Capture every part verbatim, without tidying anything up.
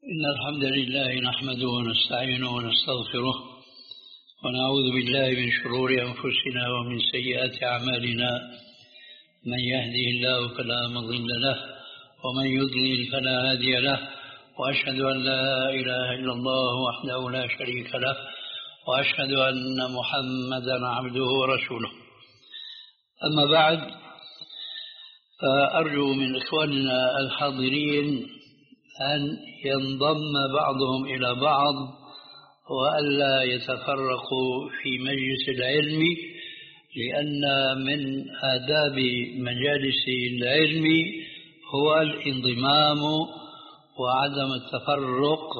إن الحمد لله نحمده ونستعينه ونستغفره ونعوذ بالله من شرور أنفسنا ومن سيئات أعمالنا. من يهده الله فلا مضل له ومن يضلل فلا هادي له، وأشهد أن لا إله إلا الله وحده لا شريك له، وأشهد أن محمدا عبده ورسوله. أما بعد، فأرجو من إخواننا الحاضرين أن ينضم بعضهم إلى بعض وألا يتفرقوا في مجلس العلم، لأن من آداب مجالس العلم هو الانضمام وعدم التفرق.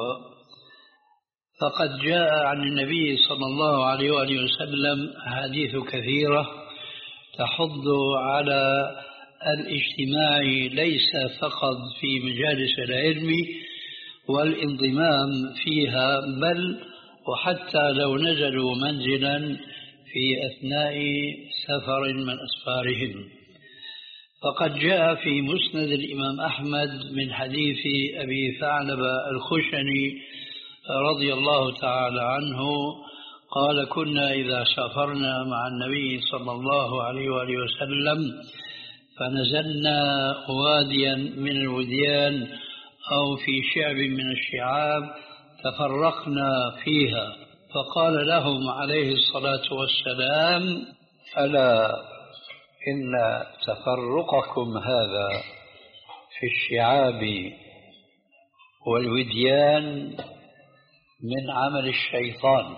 فقد جاء عن النبي صلى الله عليه وآله وسلم أحاديث كثيرة تحض على الاجتماع ليس فقط في مجالس العلم والانضمام فيها، بل وحتى لو نزلوا منزلا في أثناء سفر من أسفارهم. فقد جاء في مسند الإمام أحمد من حديث أبي ثعلبة الخشني رضي الله تعالى عنه قال: كنا إذا سافرنا مع النبي صلى الله عليه وآله وسلم فنزلنا واديا من الوديان أو في شعب من الشعاب تفرقنا فيها، فقال لهم عليه الصلاة والسلام: ألا إن تفرقكم هذا في الشعاب والوديان من عمل الشيطان.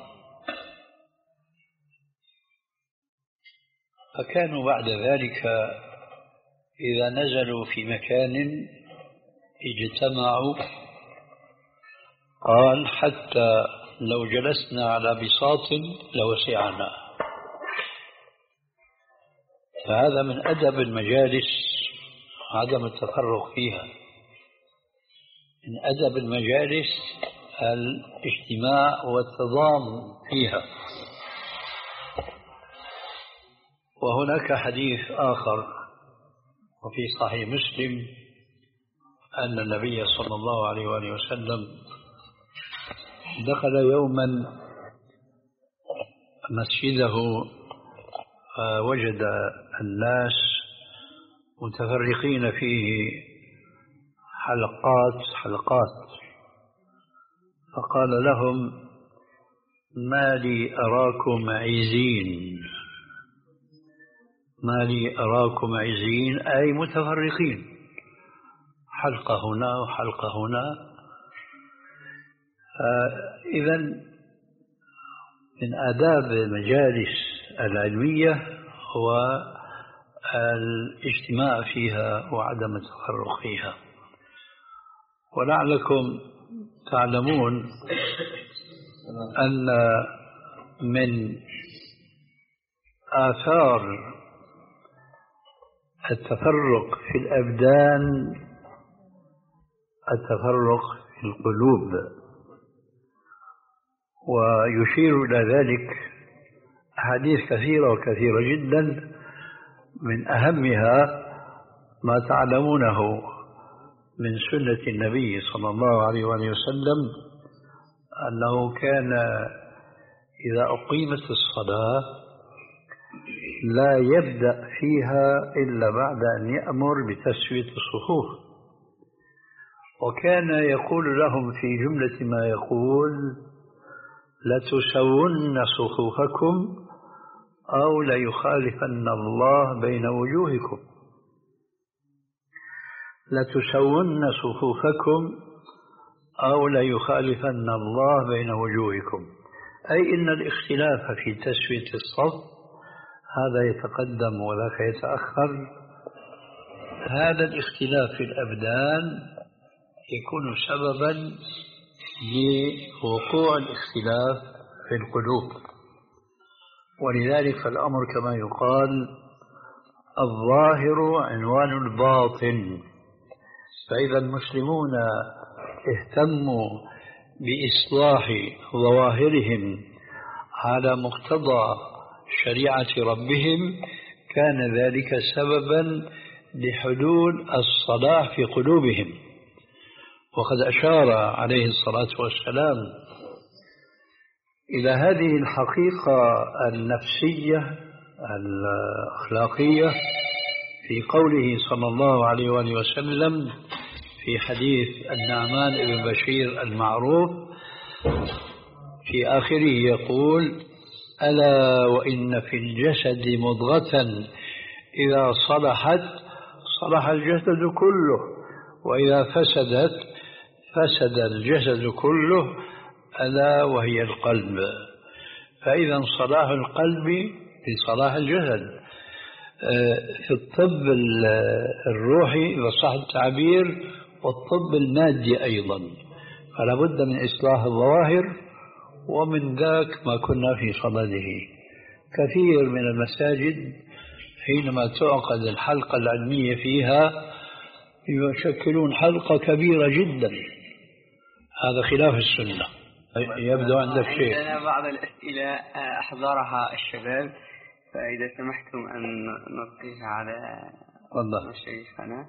فكانوا بعد ذلك إذا نزلوا في مكان اجتمعوا، قال: حتى لو جلسنا على بساط لوسعنا. فهذا من أدب المجالس عدم التفرق فيها. من أدب المجالس الاجتماع والتضامن فيها. وهناك حديث آخر وفي صحيح مسلم أن النبي صلى الله عليه وآله وسلم دخل يوما مسجده فوجد الناس متفرقين فيه حلقات حلقات، فقال لهم: ما لي أراكم عزين، ما لي أراكم عزين، أي متفرقين، حلقة هنا وحلقة هنا. إذا من آداب المجالس العلمية هو الاجتماع فيها وعدم التفرق فيها. ولعلكم تعلمون أن من آثار التفرق في الأبدان التفرق في القلوب، ويشير إلى ذلك أحاديث كثيرة وكثيرة جدا. من أهمها ما تعلمونه من سنة النبي صلى الله عليه وآله وسلم أنه كان إذا أقيمت الصلاة لا يبدأ فيها إلا بعد أن يأمر بتسوية الصفوف، وكان يقول لهم في جملة ما يقول: لتسون صفوفكم أو ليخالفن الله بين وجوهكم. لتسون صفوفكم أو ليخالفن الله بين وجوهكم، أي إن الاختلاف في تسوية الصف هذا يتقدم وذاك يتأخر. هذا الاختلاف في الأبدان يكون سببا لوقوع الاختلاف في القلوب. ولذلك فالأمر كما يقال: الظاهر عنوان الباطن. فإذا المسلمون اهتموا بإصلاح ظواهرهم على مقتضى شريعة ربهم كان ذلك سببا لحلول الصلاح في قلوبهم. وقد أشار عليه الصلاة والسلام إلى هذه الحقيقة النفسية الأخلاقية في قوله صلى الله عليه وآله وسلم في حديث النعمان بن بشير المعروف في آخره يقول: ألا وإن في الجسد مضغة إذا صلحت صلح الجسد كله، وإذا فسدت فسد الجسد كله، ألا وهي القلب. فإذا صلاح القلب في صلاح الجسد. في الطب الروحي إذا صح التعبير، والطب المادي أيضا، فلا بد من إصلاح الظواهر، ومن ذاك ما كنا في صدده. كثير من المساجد حينما تعقد الحلقة العلمية فيها يشكلون حلقة كبيرة جدا، هذا خلاف السنة. يبدو عندك شيء. عندنا بعض الأسئلة أحضرها الشباب، فإذا سمحتم أن نلقيها على مشايخنا.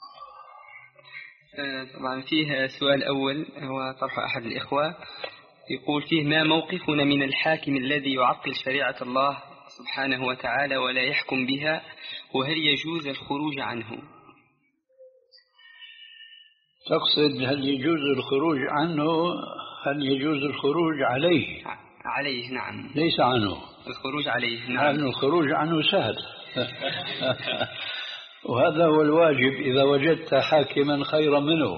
طبعا فيه سؤال أول هو طرح أحد الإخوة، يقول فيه: ما موقفنا من الحاكم الذي يعطل شريعة الله سبحانه وتعالى ولا يحكم بها، وهل يجوز الخروج عنه؟ تقصد هل يجوز الخروج عنه؟ هل يجوز الخروج عليه؟ عليه نعم، ليس عنه. الخروج عليه نعم. لأن الخروج عنه سهل. وهذا هو الواجب إذا وجدت حاكما خيرا منه.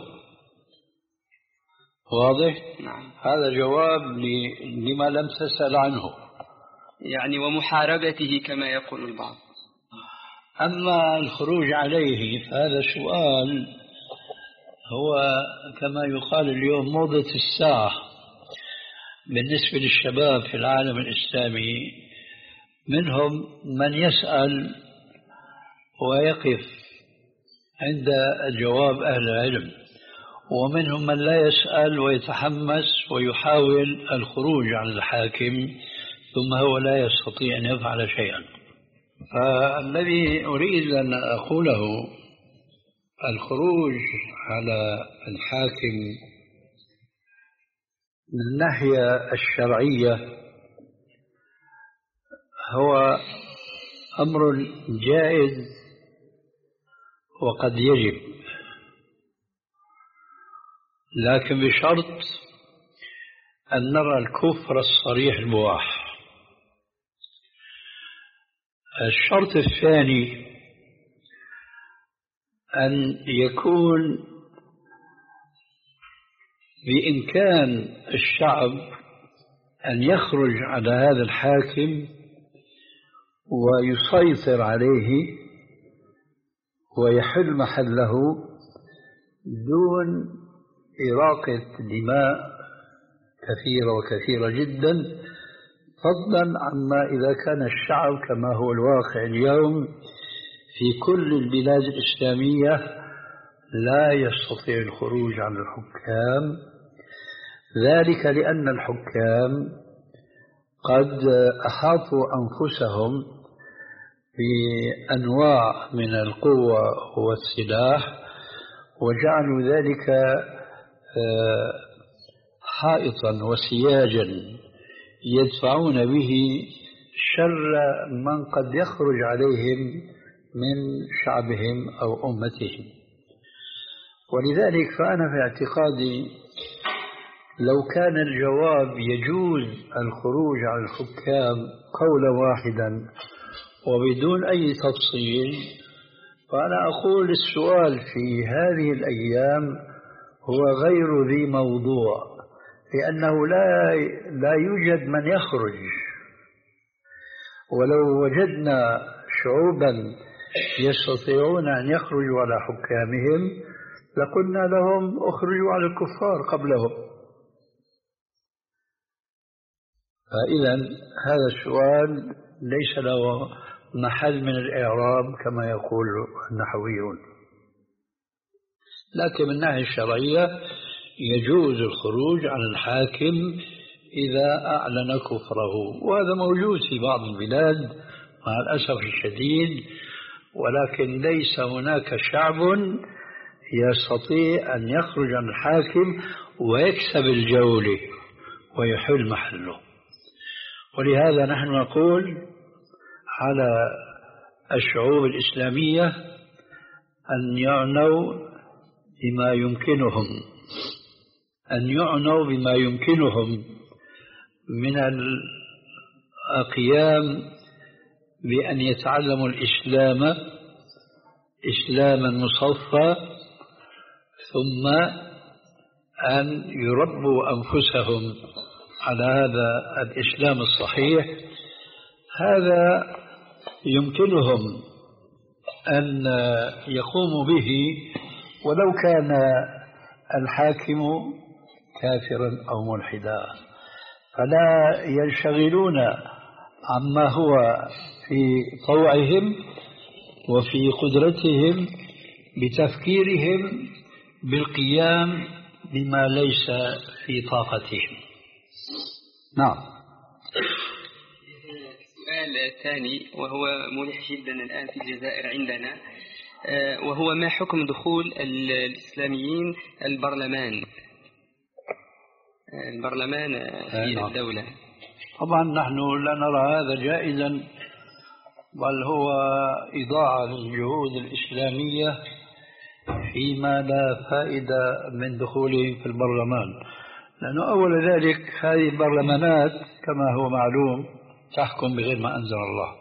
واضح؟ نعم. هذا جواب لما لم تسأل عنه، يعني ومحاربته كما يقول البعض. أما الخروج عليه فهذا سؤال هو كما يقال اليوم موضة الساعة بالنسبة للشباب في العالم الإسلامي. منهم من يسأل ويقف عند جواب أهل العلم، ومنهم من لا يسأل ويتحمس ويحاول الخروج على الحاكم ثم هو لا يستطيع أن يفعل شيئا. فالذي أريد أن أقوله: الخروج على الحاكم من الناحية الشرعية هو أمر جائز وقد يجب، لكن بشرط أن نرى الكفر الصريح البواح. الشرط الثاني أن يكون بإمكان الشعب أن يخرج على هذا الحاكم ويسيطر عليه ويحل محله دون إراقة دماء كثيرة وكثيرة جدا، فضلا عما إذا كان الشعب كما هو الواقع اليوم في كل البلاد الإسلامية لا يستطيع الخروج عن الحكام. ذلك لأن الحكام قد أحاطوا أنفسهم بأنواع من القوة والسلاح، وجعلوا ذلك حائطا وسياجا يدفعون به شر من قد يخرج عليهم من شعبهم أو أمتهم. ولذلك فأنا في اعتقادي لو كان الجواب يجوز الخروج على الحكام قولا واحدا وبدون أي تفصيل، فأنا أقول السؤال في هذه الأيام هو غير ذي موضوع، لأنه لا لا يوجد من يخرج. ولو وجدنا شعوبا يستطيعون أن يخرجوا على حكامهم لقلنا لهم اخرجوا على الكفار قبلهم. فإذا هذا السؤال ليس له محل من الإعراب كما يقول النحويون، لكن من الناحية الشرعية يجوز الخروج على الحاكم إذا أعلن كفره، وهذا موجود في بعض البلاد مع الأسف الشديد، ولكن ليس هناك شعب يستطيع أن يخرج عن الحاكم ويكسب الجولة ويحل محله. ولهذا نحن نقول على الشعوب الإسلامية أن يعنوا بما يمكنهم أن يعنوا بما يمكنهم من القيام بأن يتعلموا الإسلام إسلاما مصفى، ثم أن يربوا أنفسهم على هذا الإسلام الصحيح. هذا يمكنهم أن يقوموا به ولو كان الحاكم كافرا أو ملحدا، فلا ينشغلون عما هو في طوعهم وفي قدرتهم بتفكيرهم بالقيام بما ليس في طاقتهم. نعم. السؤال الثاني وهو ملح جدا الآن في الجزائر عندنا، وهو ما حكم دخول الإسلاميين البرلمان البرلمان في الدولة؟ طبعا نحن لا نرى هذا جائزا، بل هو إضاعة للجهود الإسلامية فيما لا فائدة من دخولهم في البرلمان، لأنه أول ذلك هذه البرلمانات كما هو معلوم تحكم بغير ما أنزل الله.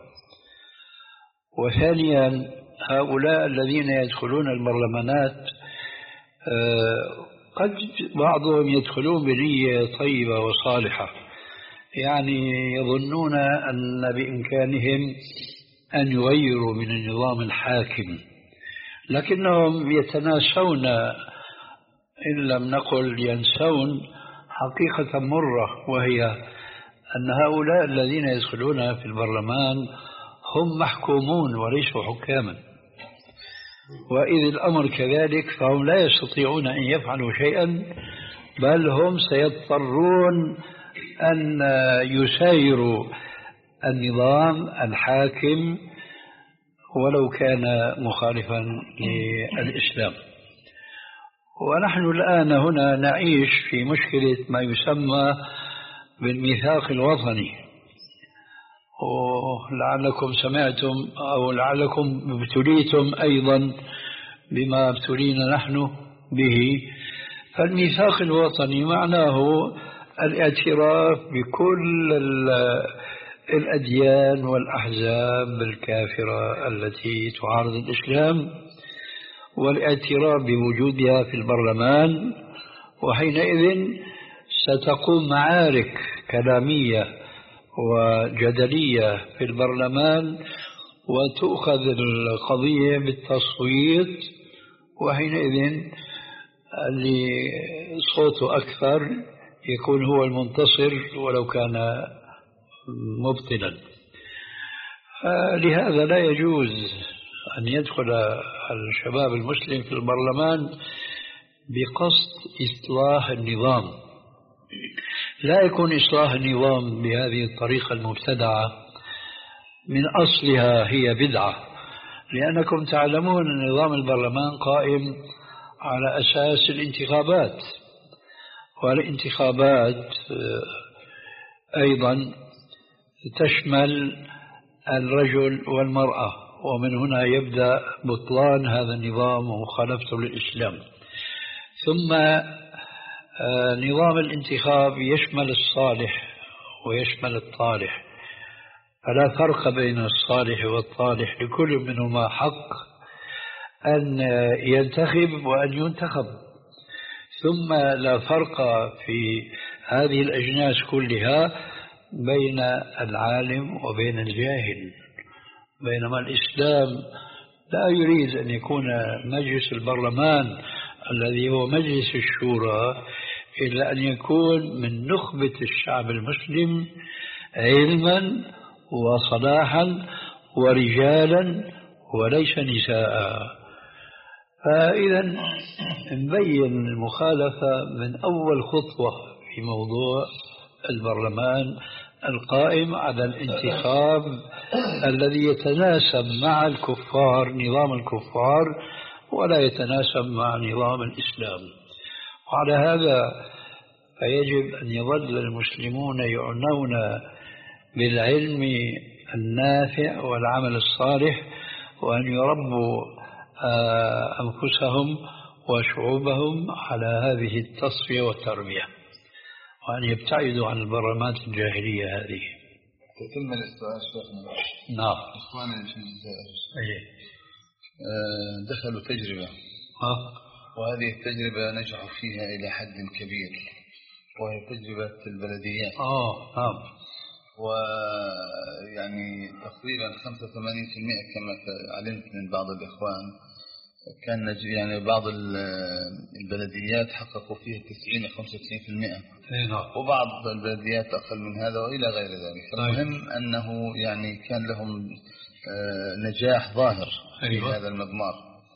وثانيا هؤلاء الذين يدخلون البرلمانات قد بعضهم يدخلون بنية طيبة وصالحة، يعني يظنون أن بإمكانهم أن يغيروا من النظام الحاكم، لكنهم يتناسون إن لم نقل ينسون حقيقة مرة، وهي أن هؤلاء الذين يدخلون في البرلمان هم محكومون وليسوا حكاما، وإذ الأمر كذلك فهم لا يستطيعون أن يفعلوا شيئا، بل هم سيضطرون أن يسايروا النظام الحاكم ولو كان مخالفا للإسلام. ونحن الآن هنا نعيش في مشكلة ما يسمى بالميثاق الوطني، ولعلكم سمعتم أو لعلكم ابتليتم أيضا بما ابتلينا نحن به. فالميثاق الوطني معناه الاعتراف بكل الأديان والأحزاب الكافرة التي تعارض الإسلام، والاعتراف بوجودها في البرلمان، وحينئذ ستقوم معارك كلامية وجدلية في البرلمان، وتؤخذ القضية بالتصويت، وحينئذ اللي صوته أكثر يكون هو المنتصر ولو كان مبطلا. لهذا لا يجوز أن يدخل الشباب المسلم في البرلمان بقصد إصلاح النظام. لا يكون إصلاح النظام بهذه الطريقة المبتدعة، من أصلها هي بدعة، لأنكم تعلمون أن نظام البرلمان قائم على أساس الانتخابات، والانتخابات أيضا تشمل الرجل والمرأة، ومن هنا يبدأ بطلان هذا النظام ومخالفته للإسلام. ثم نظام الانتخاب يشمل الصالح ويشمل الطالح، فلا فرق بين الصالح والطالح، لكل منهما حق أن ينتخب وأن ينتخب. ثم لا فرق في هذه الأجناس كلها بين العالم وبين الجاهل، بينما الإسلام لا يريد أن يكون مجلس البرلمان الذي هو مجلس الشورى إلا أن يكون من نخبة الشعب المسلم علما وصلاحا ورجالا وليس نساء. فإذا نبين المخالفة من أول خطوة في موضوع البرلمان القائم على الانتخاب الذي يتناسب مع الكفار، نظام الكفار ولا يتناسب مع نظام الإسلام. وعلى هذا فيجب أن يظل المسلمون يعنون بالعلم النافع والعمل الصالح، وأن يربوا أنفسهم وشعوبهم على هذه التصفية والتربية، وأن يبتعدوا عن البرامات الجاهلية هذه. تكمل السؤال شيخنا. نعم. إخواني في الجزائر أيه. دخلوا تجربة أه؟ وهذه التجربة نجحوا فيها إلى حد كبير، وهي تجربة البلديات. آه نعم. ويعني تقريبا خمسة وثمانين بالمئة كما علمت من بعض الإخوان كان يعني بعض البلديات حققوا فيها تسعين إلى خمسة وتسعين بالمئة، وبعض البلديات أقل من هذا وإلى غير ذلك. المهم أنه يعني كان لهم نجاح ظاهر في هذا المضمار،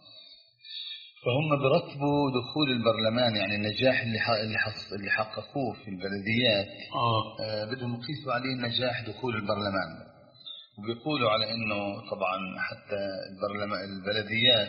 فهم برتبوا دخول البرلمان، يعني النجاح اللي اللي حققوه في البلديات آه. بدهم يقيسوا عليه نجاح دخول البرلمان، وبيقولوا على انه طبعا حتى البرلمان البلديات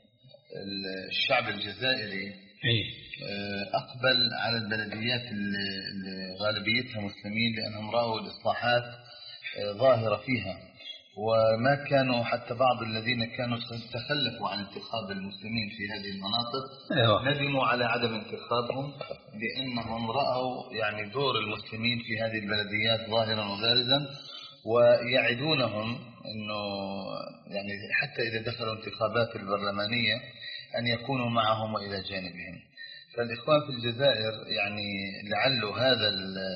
الشعب الجزائري آه اقبل على البلديات اللي غالبيتها مسلمين، لانهم راوا الاصلاحات آه ظاهره فيها، وما كانوا حتى بعض الذين كانوا تخلفوا عن انتخاب المسلمين في هذه المناطق أيوة. ندموا على عدم انتخابهم، لأنهم رأوا يعني دور المسلمين في هذه البلديات ظاهرا وبارزا، ويعدونهم أنه يعني حتى إذا دخلوا انتخابات البرلمانية أن يكونوا معهم وإلى جانبهم. فالإخوان في الجزائر يعني لعله هذا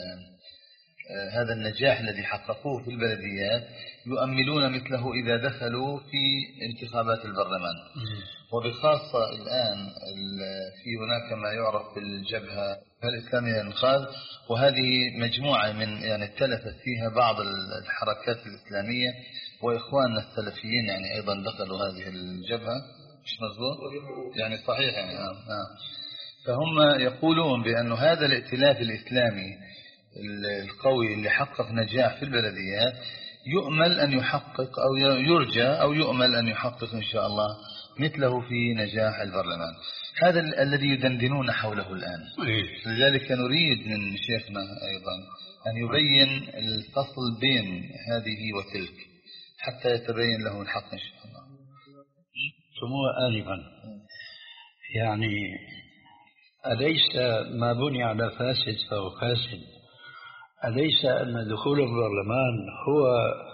هذا النجاح الذي حققوه في البلديات يؤملون مثله إذا دخلوا في انتخابات البرلمان. وبخاصة الآن في هناك ما يعرف بالجبهة الإسلامية للإنقاذ، وهذه مجموعة من يعني تلفت فيها بعض الحركات الإسلامية، وإخواننا السلفيين يعني أيضا دخلوا هذه الجبهة. مش مظبوط؟ يعني صحيح يعني آه. آه. فهم يقولون بأن هذا الائتلاف الإسلامي القوي اللي حقق نجاح في البلديات يؤمل أن يحقق أو يرجى أو يؤمل أن يحقق إن شاء الله مثله في نجاح البرلمان. هذا الذي يدندنون حوله الآن. لذلك نريد من شيخنا أيضا أن يبين الفصل بين هذه وتلك حتى يتبين له الحق إن شاء الله. سموه آنفا يعني أليس ما بني على فاسد فهو فاسد؟ أليس أن دخول البرلمان هو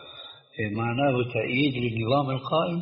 معناه تأييد للنظام القائم؟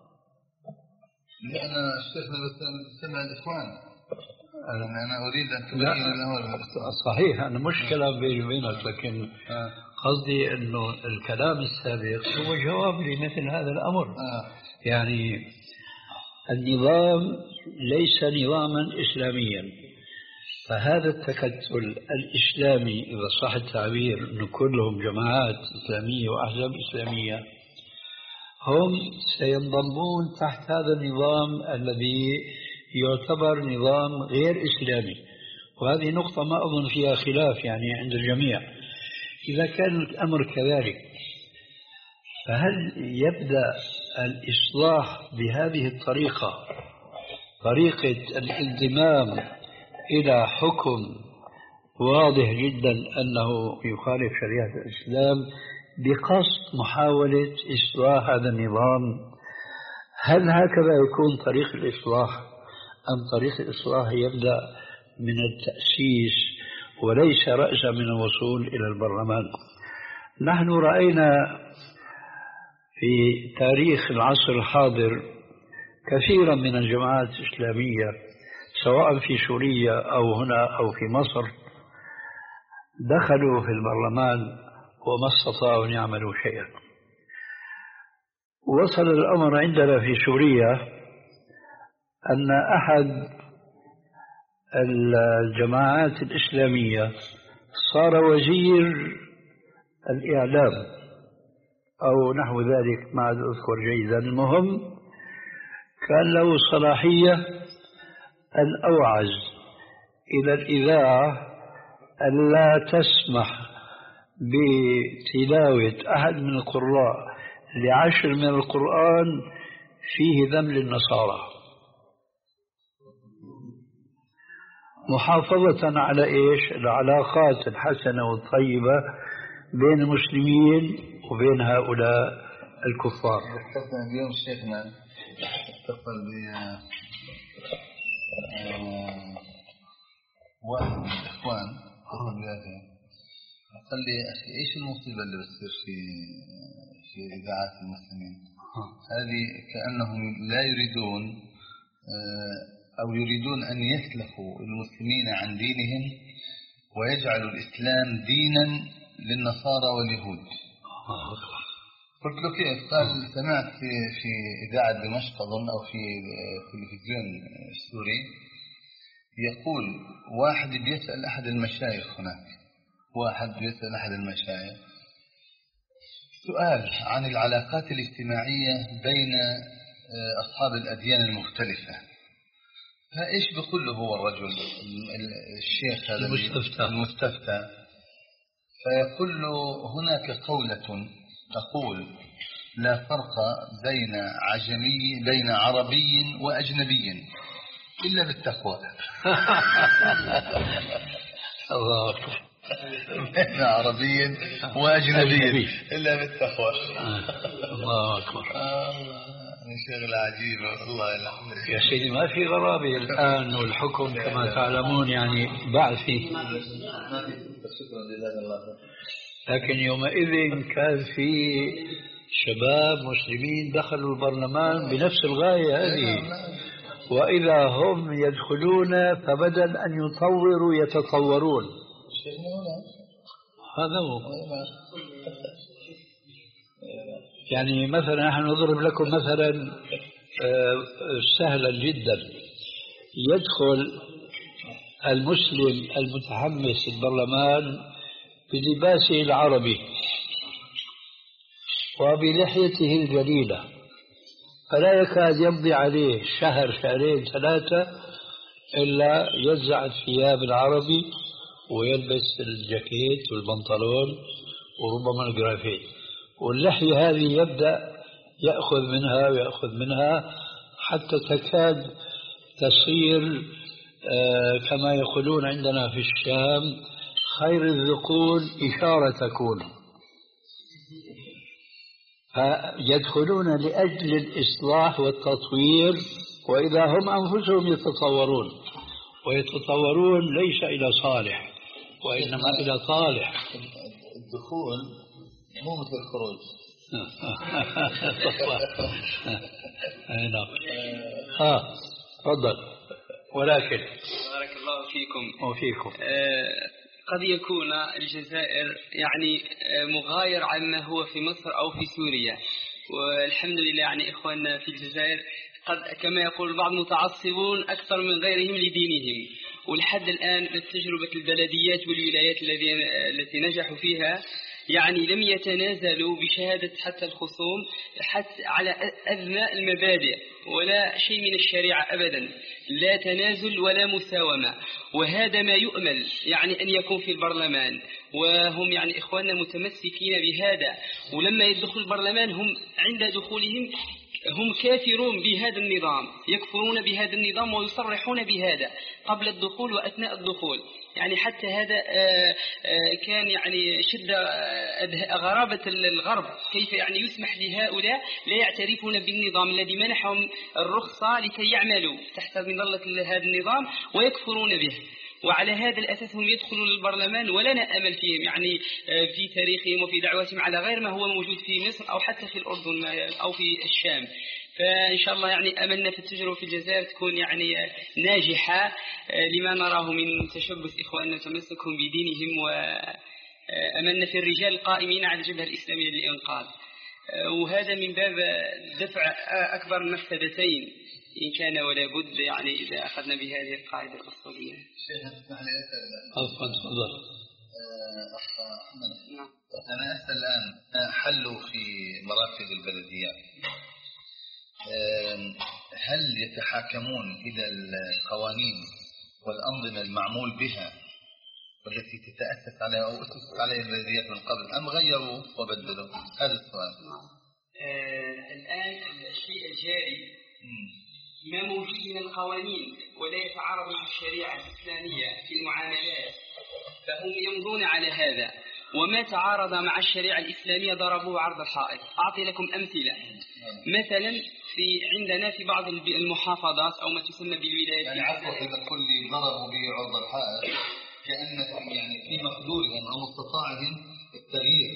لأن شيخنا سمع الإخوان، أنا أنا أريد أن تبين له. صحيح، أنا مش كلام بيني وبينك، لكن آه. قصدي أنه الكلام السابق هو جواب لمثل هذا الأمر. آه. يعني النظام ليس نظاما إسلاميا، فهذا التكتل الإسلامي إذا صح التعبير أنه كلهم جماعات إسلامية وأحزاب إسلامية هم سينضمون تحت هذا النظام الذي يعتبر نظام غير إسلامي، وهذه نقطة ما أظن فيها خلاف يعني عند الجميع. إذا كان الأمر كذلك فهل يبدأ الإصلاح بهذه الطريقة، طريقة الانضمام إلى حكم واضح جدا أنه يخالف شريعة الإسلام بقصد محاولة إصلاح هذا النظام؟ هل هكذا يكون طريق الإصلاح، أم طريق الإصلاح يبدأ من التأسيس وليس رأسا من الوصول إلى البرلمان؟ نحن رأينا في تاريخ العصر الحاضر كثيرا من الجماعات الإسلامية سواء في سوريا أو هنا أو في مصر دخلوا في البرلمان وما استطاعوا أن يعملوا شيئا. وصل الأمر عندنا في سوريا أن أحد الجماعات الإسلامية صار وزير الإعلام أو نحو ذلك، ما أذكر جيدا. المهم كان له صلاحية أن أوعز إلى الإذاعة أن لا تسمح بتلاوة أحد من القراء لعشر من القرآن فيه ذم للنصارى. محافظة على إيش؟ العلاقات الحسنة والطيبة بين المسلمين وبين هؤلاء الكفار. ذكرتنا اليوم شيخنا اتصل ب واحد من الإخوان اتصل بهذا قال لي أخي إيش المصيبة اللي بتصير في في إذاعات المسلمين؟ هذه كأنهم لا يريدون أو يريدون أن يسلخوا المسلمين عن دينهم ويجعلوا الإسلام دينا للنصارى واليهود. قلت له كيف؟ قال سمعت في في إذاعة دمشق أظن أو في تلفزيون السوري يقول واحد بيسأل أحد المشايخ هناك، واحد بيسأل أحد المشايخ سؤال عن العلاقات الاجتماعية بين أصحاب الأديان المختلفة، فإيش بيقول له هو الرجل الشيخ هذا المستفتى, المستفتى فيقول له هناك قولة تقول لا فرق بين عجمي بين عربي وأجنبي إلا بالتقوى. الله أكبر. بين عربي وأجنبي إلا بالتقوى. الله أكبر. شغلة عجيبة والله. الحمد يا سيدي ما في غرابة الآن والحكم كما تعلمون يعني بعثي، لكن يومئذ كان في شباب مسلمين دخلوا البرلمان بنفس الغاية هذه، وإذا هم يدخلون فبدل أن يطوروا يتطورون. هذا هو. يعني مثلا نحن نضرب لكم مثلا سهلا جدا، يدخل المسلم المتحمس البرلمان بلباسه العربي وبلحيته الجليلة، فلا يكاد يمضي عليه شهر شهرين ثلاثة إلا يزع الثياب العربي ويلبس الجاكيت والبنطلون وربما الجرافيت، واللحية هذه يبدأ يأخذ منها ويأخذ منها حتى تكاد تصير آه كما يقولون عندنا في الشام خير الذقون إشارة تكون. فيدخلون لأجل الإصلاح والتطوير، وإذا هم أنفسهم يتطورون، ويتطورون ليس إلى صالح وإنما إلى طالح. الدخول مو مثل الخروج. نعم. ها تفضل. ولكن بارك الله فيكم وفيكم قد يكون الجزائر يعني مغاير عما هو في مصر أو في سوريا، والحمد لله يعني إخواننا في الجزائر قد كما يقول البعض متعصبون أكثر من غيرهم لدينهم، ولحد الآن تجربة البلديات والولايات التي نجحوا فيها يعني لم يتنازلوا بشهادة حتى الخصوم حتى على أدنى المبادئ ولا شيء من الشريعة أبدا، لا تنازل ولا مساومة، وهذا ما يؤمل يعني أن يكون في البرلمان، وهم يعني إخواننا متمسكين بهذا. ولما يدخل البرلمان هم عند دخولهم هم كافرون بهذا النظام، يكفرون بهذا النظام ويصرحون بهذا قبل الدخول وأثناء الدخول. يعني حتى هذا كان يعني شد غرابة الغرب، كيف يعني يسمح لهؤلاء لا يعترفون بالنظام الذي منحهم الرخصة لكي يعملوا تحت مظلة هذا النظام ويكفرون به، وعلى هذا الأساس هم يدخلون البرلمان ولا نأمل فيهم يعني في تاريخهم وفي دعواتهم على غير ما هو موجود في مصر أو حتى في الأردن أو في الشام. فإن شاء الله يعني أملنا في التجربة في الجزائر تكون يعني ناجحة لما نراه من تشبث إخواننا وتمسكهم بدينهم، وأملنا في الرجال القائمين على الجبهة الإسلامية للإنقاذ، وهذا من باب دفع أكبر المفسدتين إن كان ولا بد يعني إذا أخذنا بهذه القاعدة الأصولية. شيخ اسمح لي أسأل. عفوا تفضل. أخ أحمد. نعم. أنا أسأل الآن حلوا في مراكز البلديات، هل يتحاكمون إلى القوانين والأنظمة المعمول بها والتي تتأسس عليها أو أسست عليها البلديات من قبل أم غيروا وبدلوا؟ هذا السؤال. آه الآن الشيء الجاري ما موجود من القوانين ولا يتعارض مع الشريعة الإسلامية في المعاملات فهم يمضون على هذا، وما تعارض مع الشريعة الإسلامية ضربوه عرض الحائط. أعطي لكم أمثلة. مثلا في عندنا في بعض المحافظات أو ما تسمى بالولايات، يعني عفوا إذا كل ضربوا به عرض الحائط كأن يعني في مقدورهم أو مستطاعهم التغيير.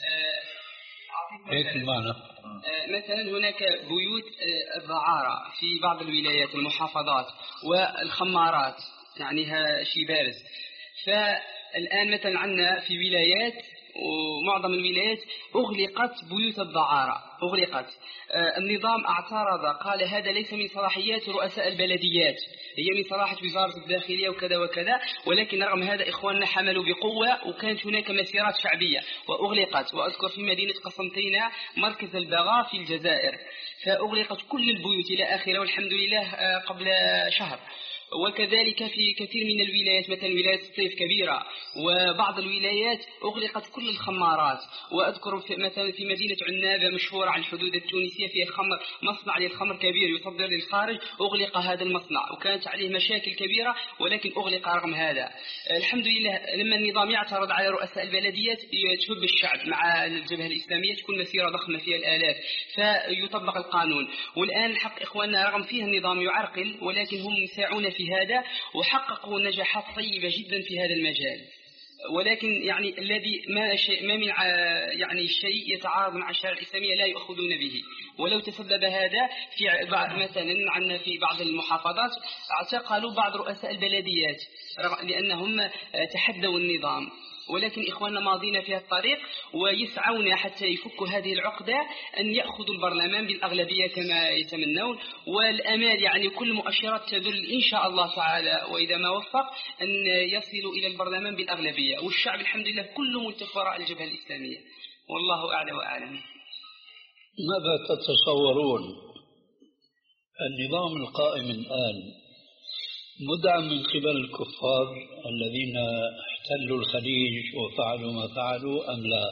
هيك المعنى. مثلا هناك بيوت الدعارة في بعض الولايات المحافظات والخمارات، يعني شيء بارز. فالآن مثلا عندنا في ولايات ومعظم الولايات أغلقت بيوت الدعارة، أغلقت. آه النظام اعترض، قال هذا ليس من صلاحيات رؤساء البلديات، هي من صلاحية وزارة الداخلية وكذا وكذا، ولكن رغم هذا إخواننا حملوا بقوة وكانت هناك مسيرات شعبية وأغلقت. وأذكر في مدينة قسنطينة مركز البغاء في الجزائر، فأغلقت كل البيوت إلى آخره والحمد لله آه قبل شهر. وكذلك في كثير من الولايات، مثلا ولاية الصيف كبيرة، وبعض الولايات أغلقت كل الخمارات. وأذكر في مثلا في مدينة عنابة مشهورة على الحدود التونسية فيها خمر، مصنع للخمر كبير يصدر للخارج، أغلق هذا المصنع وكانت عليه مشاكل كبيرة ولكن أغلق رغم هذا. الحمد لله لما النظام يعترض على رؤساء البلديات يتشب الشعب مع الجبهة الإسلامية، تكون مسيرة ضخمة فيها الآلاف فيطبق القانون. والآن الحق إخواننا رغم فيه النظام يعرقل ولكن هم يساعون في هذا وحققوا نجاحات طيبة جدا في هذا المجال. ولكن يعني الذي ما شيء ما من يعني شيء يتعارض مع الشريعة الإسلامية لا يأخذون به. ولو تسبب هذا في مثلا عندنا في بعض المحافظات اعتقلوا بعض رؤساء البلديات لأنهم تحدوا النظام، ولكن إخواننا ماضين في الطريق ويسعون حتى يفكوا هذه العقدة أن يأخذوا البرلمان بالأغلبية كما يتمنون. والأمال يعني كل مؤشرات تدل إن شاء الله تعالى وإذا ما وفق أن يصلوا إلى البرلمان بالأغلبية، والشعب الحمد لله كله ملتف وراء الجبهة الإسلامية، والله أعلى وأعلم. ماذا تتصورون النظام القائم الآن مدعم من قبل الكفار الذين احتلوا الخليج وفعلوا ما فعلوا أم لا؟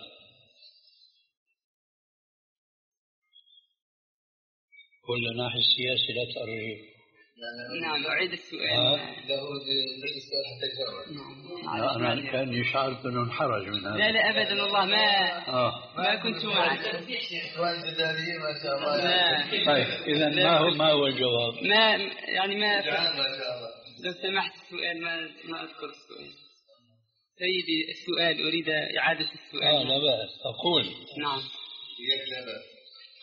ولا ناحية السياسي لا تقرب؟ نعم أعيد السؤال. له زي السؤال حتى يجاوب. لا أنا كأني شعرت أنه انحرج من هذا. لا لا أبدا والله ما آه. ما كنت معك. إخوان جداليين ما شاء الله. طيب إذا ما هو ما هو الجواب؟ ما يعني ما ما شاء الله. لو سمحت السؤال ما ما أذكر السؤال. سيدي السؤال أريد إعادة السؤال. آه لا بأس أقول. نعم. لا بأس.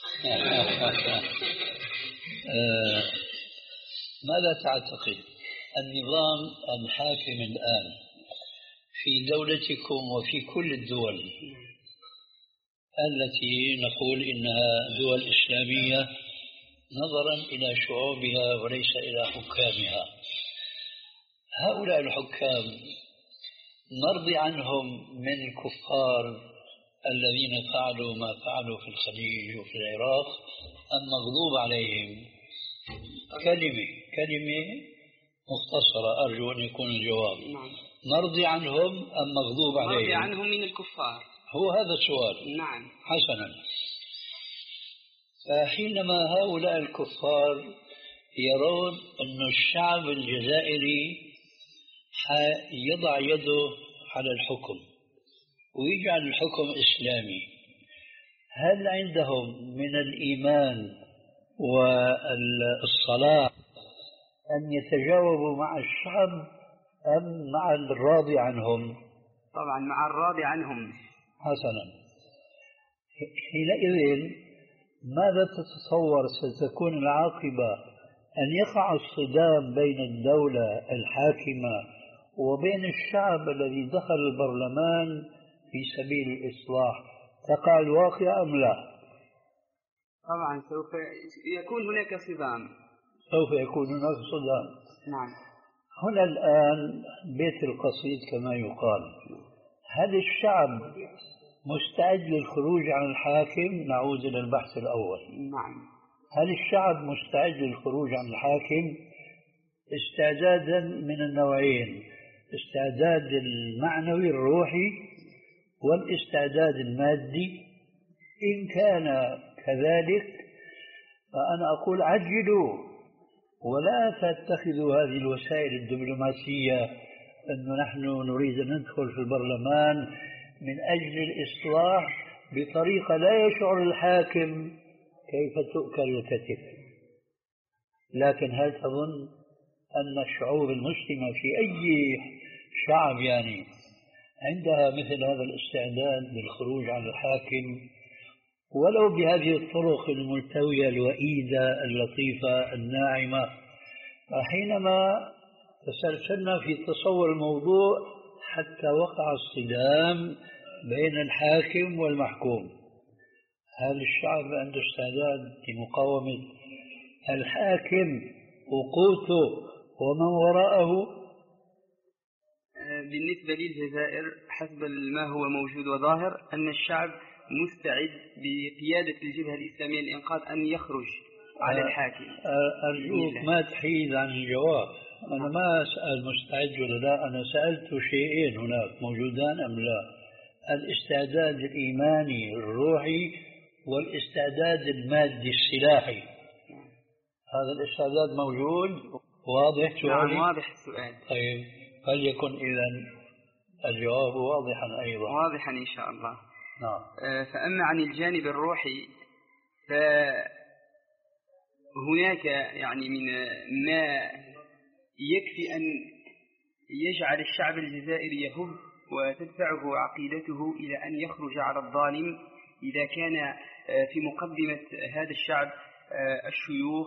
ماذا تعتقد النظام الحاكم الآن في دولتكم وفي كل الدول التي نقول إنها دول إسلامية نظرا إلى شعوبها وليس إلى حكامها؟ هؤلاء الحكام نرضي عنهم من الكفار الذين فعلوا ما فعلوا في الخليج وفي العراق أم مغضوب عليهم؟ كلمة كلمة مختصرة أرجو أن يكون الجواب. نعم. نرضي عنهم أم مغضوب عليهم؟ نرضي عنهم من الكفار. هو هذا السؤال. نعم. حسنا، فحينما هؤلاء الكفار يرون أن الشعب الجزائري يضع يده على الحكم ويجعل الحكم إسلامي، هل عندهم من الإيمان والصلاح أن يتجاوبوا مع الشعب أم مع الراضي عنهم؟ طبعا مع الراضي عنهم. حسنا، حينئذ ماذا تتصور ستكون العاقبة؟ أن يقع الصدام بين الدولة الحاكمة وبين الشعب الذي دخل البرلمان في سبيل الإصلاح، تقع الواقع أم لا؟ طبعا سوف يكون هناك صدام. سوف يكون هناك صدام. نعم. هنا الآن بيت القصيد كما يقال، هل الشعب مستعد للخروج عن الحاكم؟ نعود إلى البحث الأول. نعم. هل الشعب مستعد للخروج عن الحاكم؟ استعدادا من النوعين، استعداد المعنوي الروحي والاستعداد المادي. إن كان كذلك فأنا أقول عجلوا ولا تتخذوا هذه الوسائل الدبلوماسية أنه نحن نريد أن ندخل في البرلمان من أجل الإصلاح بطريقة لا يشعر الحاكم كيف تؤكل الكتف. لكن هل تظن أن الشعوب المسلمة في أي شعب يعني عندها مثل هذا الاستعداد للخروج على الحاكم ولو بهذه الطرق الملتوية الوئيدة اللطيفة الناعمة؟ حينما تسلسلنا في تصور الموضوع حتى وقع الصدام بين الحاكم والمحكوم. هل الشعب عنده استعداد لمقاومة الحاكم وقوته ومن وراءه؟ بالنسبة للجزائر حسب ما هو موجود وظاهر أن الشعب مستعد بقيادة الجبهة الإسلامية للإنقاذ أن يخرج على الحاكم. أرجوك ما تحيد عن الجواب. أنا ما أسأل مستعد ولا لا، أنا سألت شيئين هناك موجودان أم لا: الاستعداد الإيماني الروحي والاستعداد المادي السلاحي. هذا الاستعداد موجود؟ واضح سؤالي؟ نعم واضح السؤال. طيب فليكن إذن الجواب واضحا أيضا. واضحا إن شاء الله. نعم. فأما عن الجانب الروحي فهناك يعني من ما يكفي أن يجعل الشعب الجزائري يهب وتدفعه عقيدته إلى أن يخرج على الظالم إذا كان في مقدمة هذا الشعب الشيوخ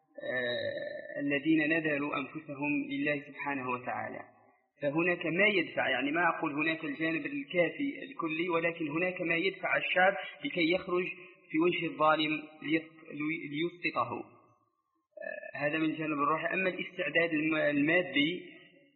الذين نذلوا أنفسهم لله سبحانه وتعالى. فهناك ما يدفع، يعني ما أقول هناك الجانب الكافي الكلي، ولكن هناك ما يدفع الشعب لكي يخرج في وجه الظالم ليسقطه. هذا من الجانب الروحي. أما الاستعداد المادي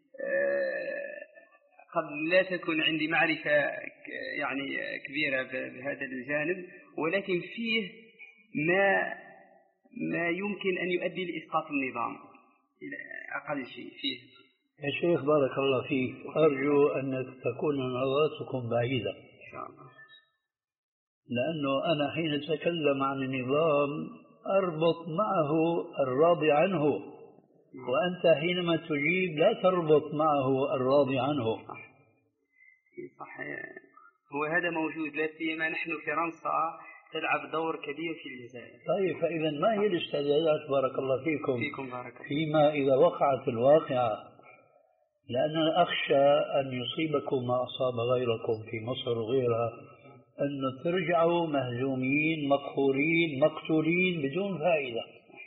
قد لا تكون عندي معرفة يعني كبيرة بهذا الجانب، ولكن فيه ما ما يمكن أن يؤدي لإسقاط النظام إلى أقل شيء فيه. يا شيخ بارك الله فيك، أرجو أن تكون نظرتكم بعيدة إن شاء الله، لأنه أنا حين أتكلم عن النظام أربط معه الراضي عنه، وأنت حينما تجيب لا تربط معه الراضي عنه. صح. صح. هو هذا موجود، لا سيما نحن فرنسا تلعب دور كبير في الجزائر. طيب فإذا ما هي الاستعدادات بارك الله فيكم, فيكم بارك الله. فيما إذا وقعت الواقعة؟ لأننا أخشى أن يصيبكم ما أصاب غيركم في مصر وغيرها، أن ترجعوا مهزومين مقهورين مقتولين بدون فائدة.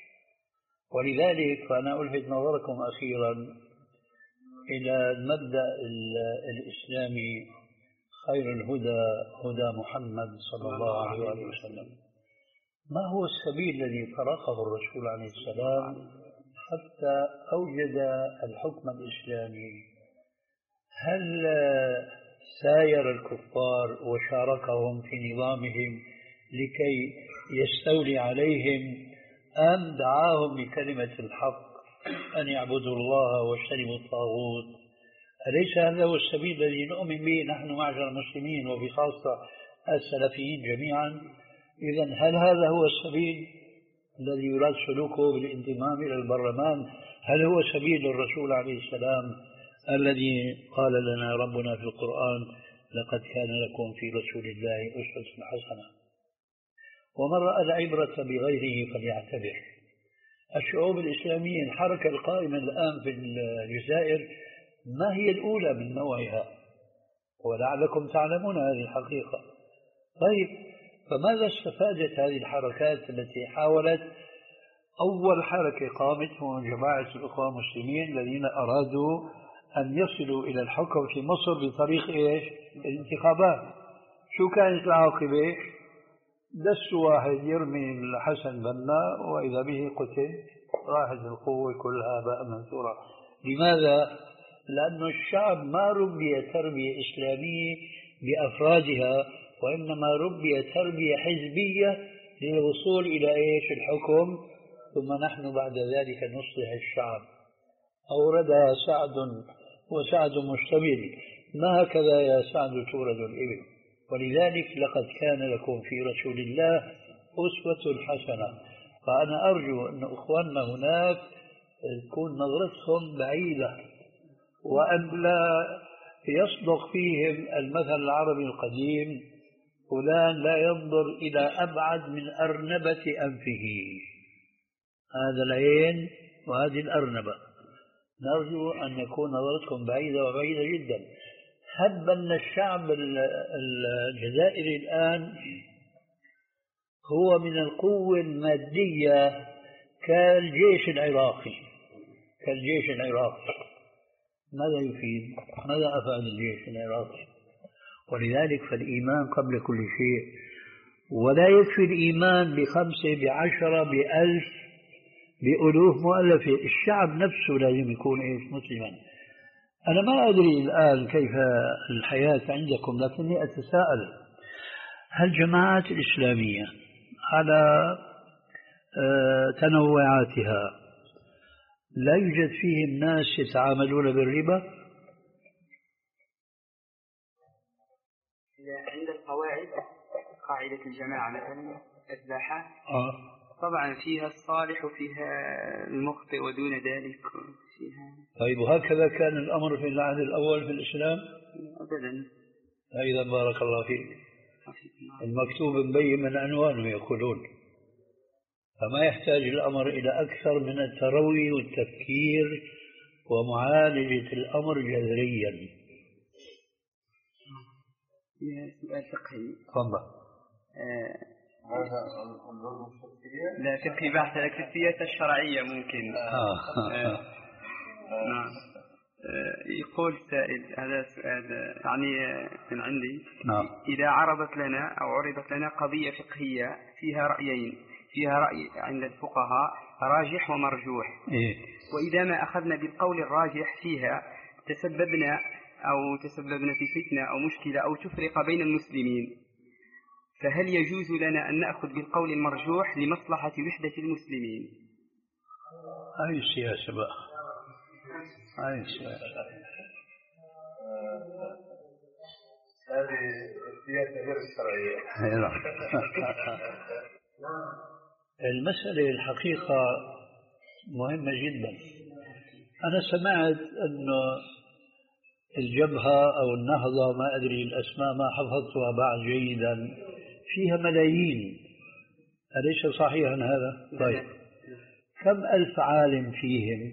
ولذلك فأنا ألفت نظركم أخيرا إلى المبدأ الإسلامي: خير الهدى هدى محمد صلى الله عليه وسلم. ما هو السبيل الذي طرقه الرسول عليه السلام حتى أوجد الحكم الإسلامي؟ هل ساير الكفار وشاركهم في نظامهم لكي يستولي عليهم، أم دعاهم بكلمة الحق أن يعبدوا الله واجتنبوا الطاغوت؟ أليس هذا هو السبيل الذي نؤمن به نحن معشر المسلمين وبخاصة السلفيين جميعا؟ إذن هل هذا هو السبيل الذي يراد سلوكه بالانضمام إلى البرلمان؟ هل هو سبيل الرسول عليه السلام الذي قال لنا ربنا في القرآن: لقد كان لكم في رسول الله أسوة حسنة؟ ومن رأى العبرة بغيره فليعتبر. الشعوب الإسلامية الحركة القائمة الآن في الجزائر ما هي الأولى من نوعها، ولعلكم تعلمون هذه الحقيقة. طيب فماذا استفادت هذه الحركات التي حاولت؟ أول حركة قامت هو جماعة الأخوة المسلمين الذين أرادوا أن يصلوا إلى الحكم في مصر بطريق إيش؟ الانتخابات. شو كانت العاقبة؟ دسوا واحد يرمي الحسن بنا وإذا به قتل، راحت القوة كلها بقى منثورة. لماذا؟ لأن الشعب ما ربي تربية إسلامية بأفرادها، وإنما ربي تربية حزبية للوصول إلى إيش؟ الحكم، ثم نحن بعد ذلك نصلح الشعب. أوردها سعد وسعد مشتمل، ما هكذا يا سعد تورد الإبل. ولذلك لقد كان لكم في رسول الله أسوة حسنة. فأنا أرجو أن أخواننا هناك تكون نظرتهم بعيدة، وأن لا يصدق فيهم المثل العربي القديم: فلان لا ينظر إلى أبعد من أرنبة أنفه. هذا العين وهذه الأرنبة. نرجو أن يكون نظرتكم بعيدة وبعيدة جدا. هب أن الشعب الجزائري الآن هو من القوة المادية كالجيش العراقي كالجيش العراقي ماذا يفيد؟ ماذا أفاد الجيش العراقي؟ ولذلك فالإيمان قبل كل شيء، ولا يكفي الإيمان بخمسة بعشرة بألف بألوف مؤلفة. الشعب نفسه لازم يكون إيش؟ مسلما. أنا ما أدري الآن كيف الحياة عندكم، لكني أتساءل: هل الجماعات الإسلامية على تنوعاتها لا يوجد فيهم ناس يتعاملون بالربا؟ عند القواعد، قاعدة الجماعة مثلا الزاحة آه. طبعا فيها الصالح وفيها المخطئ ودون ذلك فيها. طيب، وهكذا كان الأمر في العهد الأول في الإسلام؟ أبدا. إذا بارك الله فيك. المكتوب مبين من عنوانه يقولون، فما يحتاج الأمر إلى أكثر من التروي والتفكير ومعالجة الأمر جذريا. سؤال فقهي. تفضل. هذا لا فقهي بحث، لكن السياسة الشرعية ممكن. آه. آه. نعم. يقول سائل، هذا سؤال يعني من عندي. نعم. إذا عرضت لنا أو عرضت لنا قضية فقهية فيها رأيين، فيها رأي عند الفقهاء راجح ومرجوح، إيه؟ وإذا ما أخذنا بالقول الراجح فيها تسببنا أو تسببنا في فتنة أو مشكلة أو تفرق بين المسلمين، فهل يجوز لنا أن نأخذ بالقول المرجوح لمصلحة وحدة المسلمين؟ هاي السياسة بقى، هاي السياسة. هذه السياسة غير الشرعية. المسألة الحقيقة مهمة جدا. أنا سمعت أنه الجبهة أو النهضة، ما أدري الأسماء ما حفظتها بعد جيدا، فيها ملايين، أليس صحيحا هذا؟ طيب، كم ألف عالم فيهم؟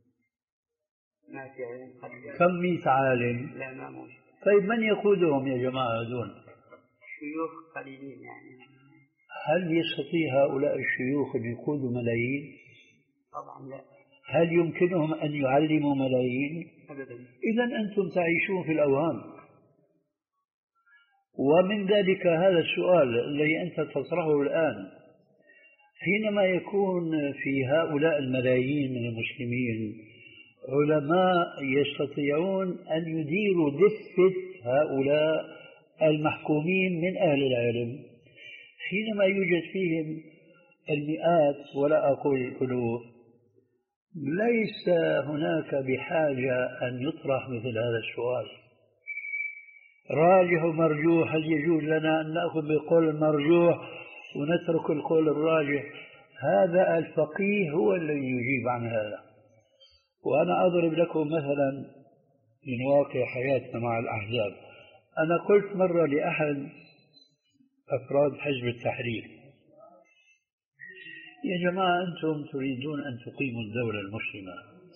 كم مئة عالم؟ لا ما موجود. طيب، من يقودهم يا جماعة دون؟ شيوخ قليلين يعني. هل يستطيع هؤلاء الشيوخ أن يقودوا ملايين؟ طبعا لا. هل يمكنهم أن يعلموا ملايين؟ أبدا. إذن أنتم تعيشون في الأوهام. ومن ذلك هذا السؤال الذي أنت تطرحه الآن، حينما يكون في هؤلاء الملايين من المسلمين علماء يستطيعون أن يديروا دفة هؤلاء المحكومين من أهل العلم، حينما يوجد فيهم المئات ولا أقول الألوف، ليس هناك بحاجة أن يطرح مثل هذا السؤال. راجح ومرجوح، هل يجوز لنا أن نأخذ بالقول المرجوح ونترك القول الراجح؟ هذا الفقيه هو الذي يجيب عن هذا. وأنا أضرب لكم مثلا من واقع حياتنا مع الأحزاب. أنا قلت مرة لأحد أفراد حزب التحرير: يا جماعة، أنتم تريدون أن تقيموا الدولة المسلمة،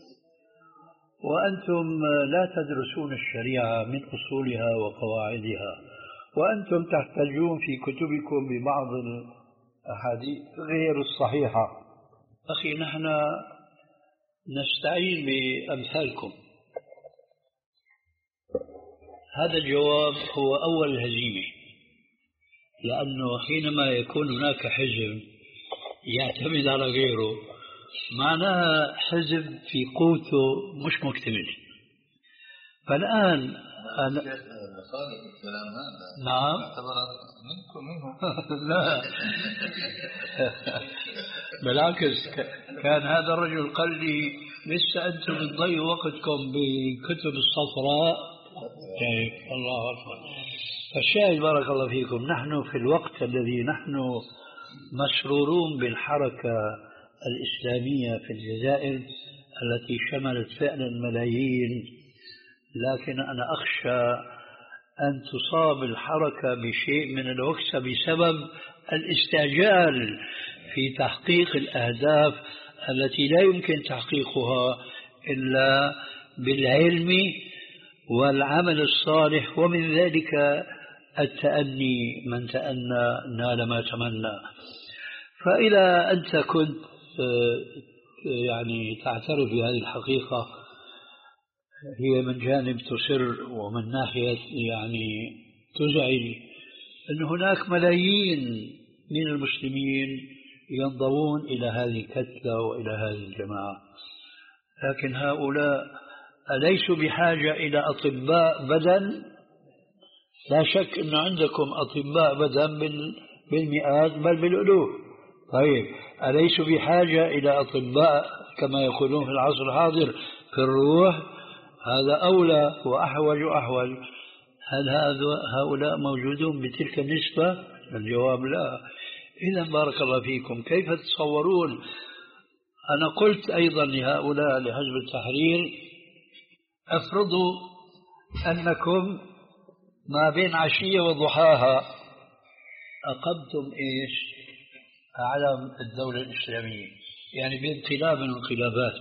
وأنتم لا تدرسون الشريعة من أصولها وقواعدها، وأنتم تحتجون في كتبكم ببعض الأحاديث غير الصحيحة. أخي، نحن نستعين بأمثالكم. هذا الجواب هو أول هزيمة، لأنه حينما يكون هناك حزب يعتمد على غيره معناها حزب في قوته مش مكتمل. فالآن أنا الكلام هذا نعم منكم منهم لا بالعكس، كان هذا الرجل قال لي: لسه أنتم بتضيعوا وقتكم بكتب الصفراء. طيب، الله أكبر. فالشاهد بارك الله فيكم، نحن في الوقت الذي نحن مسرورون بالحركة الإسلامية في الجزائر التي شملت فعلا ملايين، لكن أنا أخشى أن تصاب الحركة بشيء من الوكسة بسبب الاستعجال في تحقيق الأهداف التي لا يمكن تحقيقها إلا بالعلم والعمل الصالح، ومن ذلك التأني، من تأنى نال ما تمنى. فإذا أنت كنت يعني تعترف بهذه الحقيقة، هي من جانب تسر ومن ناحية يعني تزعج أن هناك ملايين من المسلمين ينضوون إلى هذه الكتلة وإلى هذه الجماعة، لكن هؤلاء أليسوا بحاجة إلى أطباء بدن؟ لا شك أن عندكم أطباء بدن بالمئات بل بالألوف. طيب أليسوا بحاجة إلى أطباء كما يقولون في العصر الحاضر في الروح؟ هذا أولى وأحوج وأحوج. هل هؤلاء موجودون بتلك النسبة؟ الجواب لا. إذا بارك الله فيكم، كيف تتصورون؟ أنا قلت أيضا لهؤلاء لحزب التحرير: افرضوا أنكم ما بين عشية وضحاها أقمتم إيش؟ علم الدولة الإسلامية، يعني بانقلاب من الانقلابات،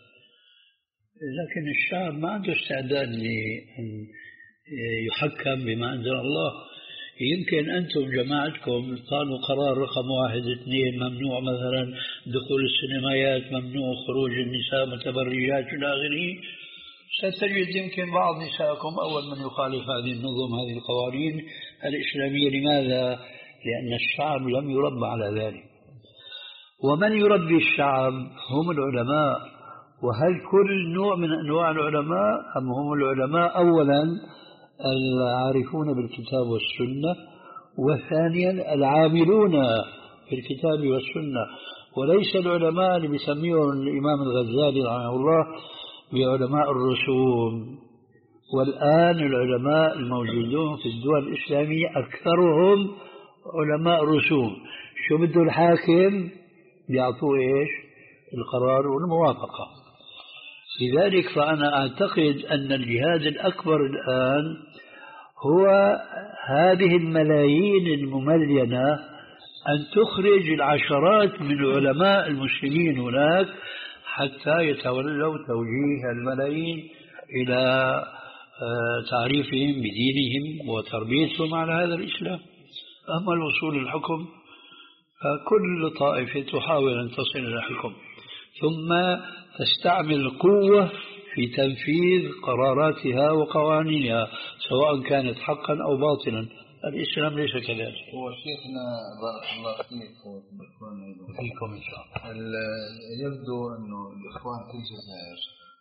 لكن الشعب ما عنده استعداد لأن يحكم بما أنزل الله. يمكن أنتم جماعتكم قالوا قرار رقم واحد اثنين ممنوع مثلا دخول السينمايات، ممنوع خروج النساء متبرجات إلى آخره، ستجد يمكن بعض نسائكم أول من يخالف هذه النظم هذه القوانين الإسلامية. لماذا؟ لأن الشعب لم يربى على ذلك. ومن يربي الشعب هم العلماء. وهل كل نوع من أنواع العلماء أم هم العلماء أولا العارفون بالكتاب والسنة، وثانيا العاملون في الكتاب والسنة، وليس العلماء اللي بيسميهم الإمام الغزالي رحمه الله بعلماء الرسوم. والآن العلماء الموجودون في الدول الإسلامية أكثرهم علماء رسوم. شو بده الحاكم؟ بيعطوه إيش؟ القرار والموافقة. لذلك فأنا أعتقد أن الجهاد الأكبر الآن هو هذه الملايين المملينة، أن تخرج العشرات من علماء المسلمين هناك حتى يتولوا توجيه الملايين إلى تعريفهم بدينهم وتربيتهم على هذا الإسلام. أما الوصول للحكم فكل طائفة تحاول أن تصل إلى الحكم، ثم تستعمل القوة في تنفيذ قراراتها وقوانينها سواء كانت حقا أو باطلا. الإسلام ليس كذلك. هو شيخنا بارك الله فيك وفيكم إن شاء الله، يبدو أنه الإخوان في الجزائر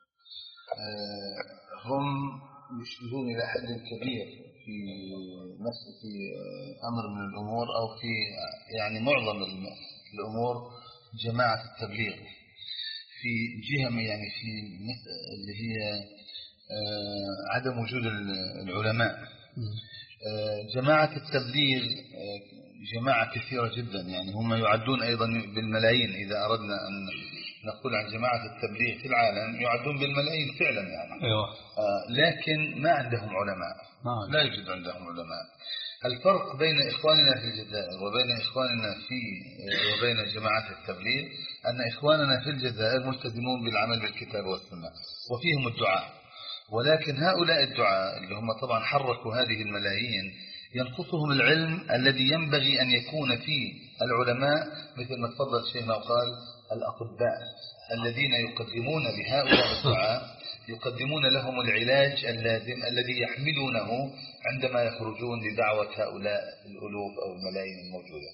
هم يشبهون إلى حد كبير في في أمر من الأمور أو في يعني معظم الأمور جماعة التبليغ، في جهة يعني في اللي هي عدم وجود العلماء. جماعة التبليغ جماعة كثيرة جدا، يعني هم يعدون أيضا بالملايين. إذا أردنا أن نقول عن جماعة التبليغ في العالم يعدون بالملايين فعلا يعني. أيوة. لكن ما عندهم علماء، لا يوجد عندهم علماء. الفرق بين إخواننا في الجزائر وبين إخواننا في وبين جماعة التبليغ أن إخواننا في الجزائر ملتزمون بالعمل بالكتاب والسنة وفيهم الدعاء، ولكن هؤلاء الدعاء اللي هم طبعا حركوا هذه الملايين ينقصهم العلم الذي ينبغي أن يكون فيه العلماء، مثل ما تفضل شيخنا وقال الأطباء الذين يقدمون لهؤلاء الدعاء، يقدمون لهم العلاج اللازم الذي يحملونه عندما يخرجون لدعوة هؤلاء الألوف أو الملايين الموجودة.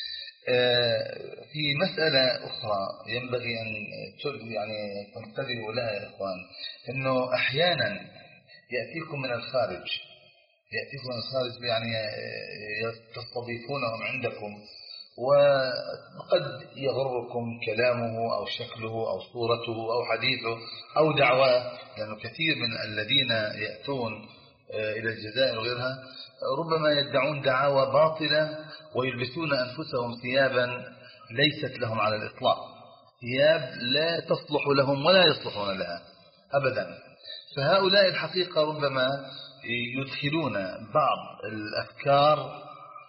في مسألة أخرى ينبغي أن يعني تنتبهوا لها يا إخوان، أنه أحيانا يأتيكم من الخارج يأتيكم من الخارج يعني تستضيفونهم عندكم، وقد يغركم كلامه أو شكله أو صورته أو حديثه أو دعواه، لأنه كثير من الذين يأتون إلى الجزائر وغيرها ربما يدعون دعاوى باطلة ويلبسون أنفسهم ثيابا ليست لهم على الإطلاق. ثياب لا تصلح لهم ولا يصلحون لها أبدا. فهؤلاء الحقيقة ربما يدخلون بعض الأفكار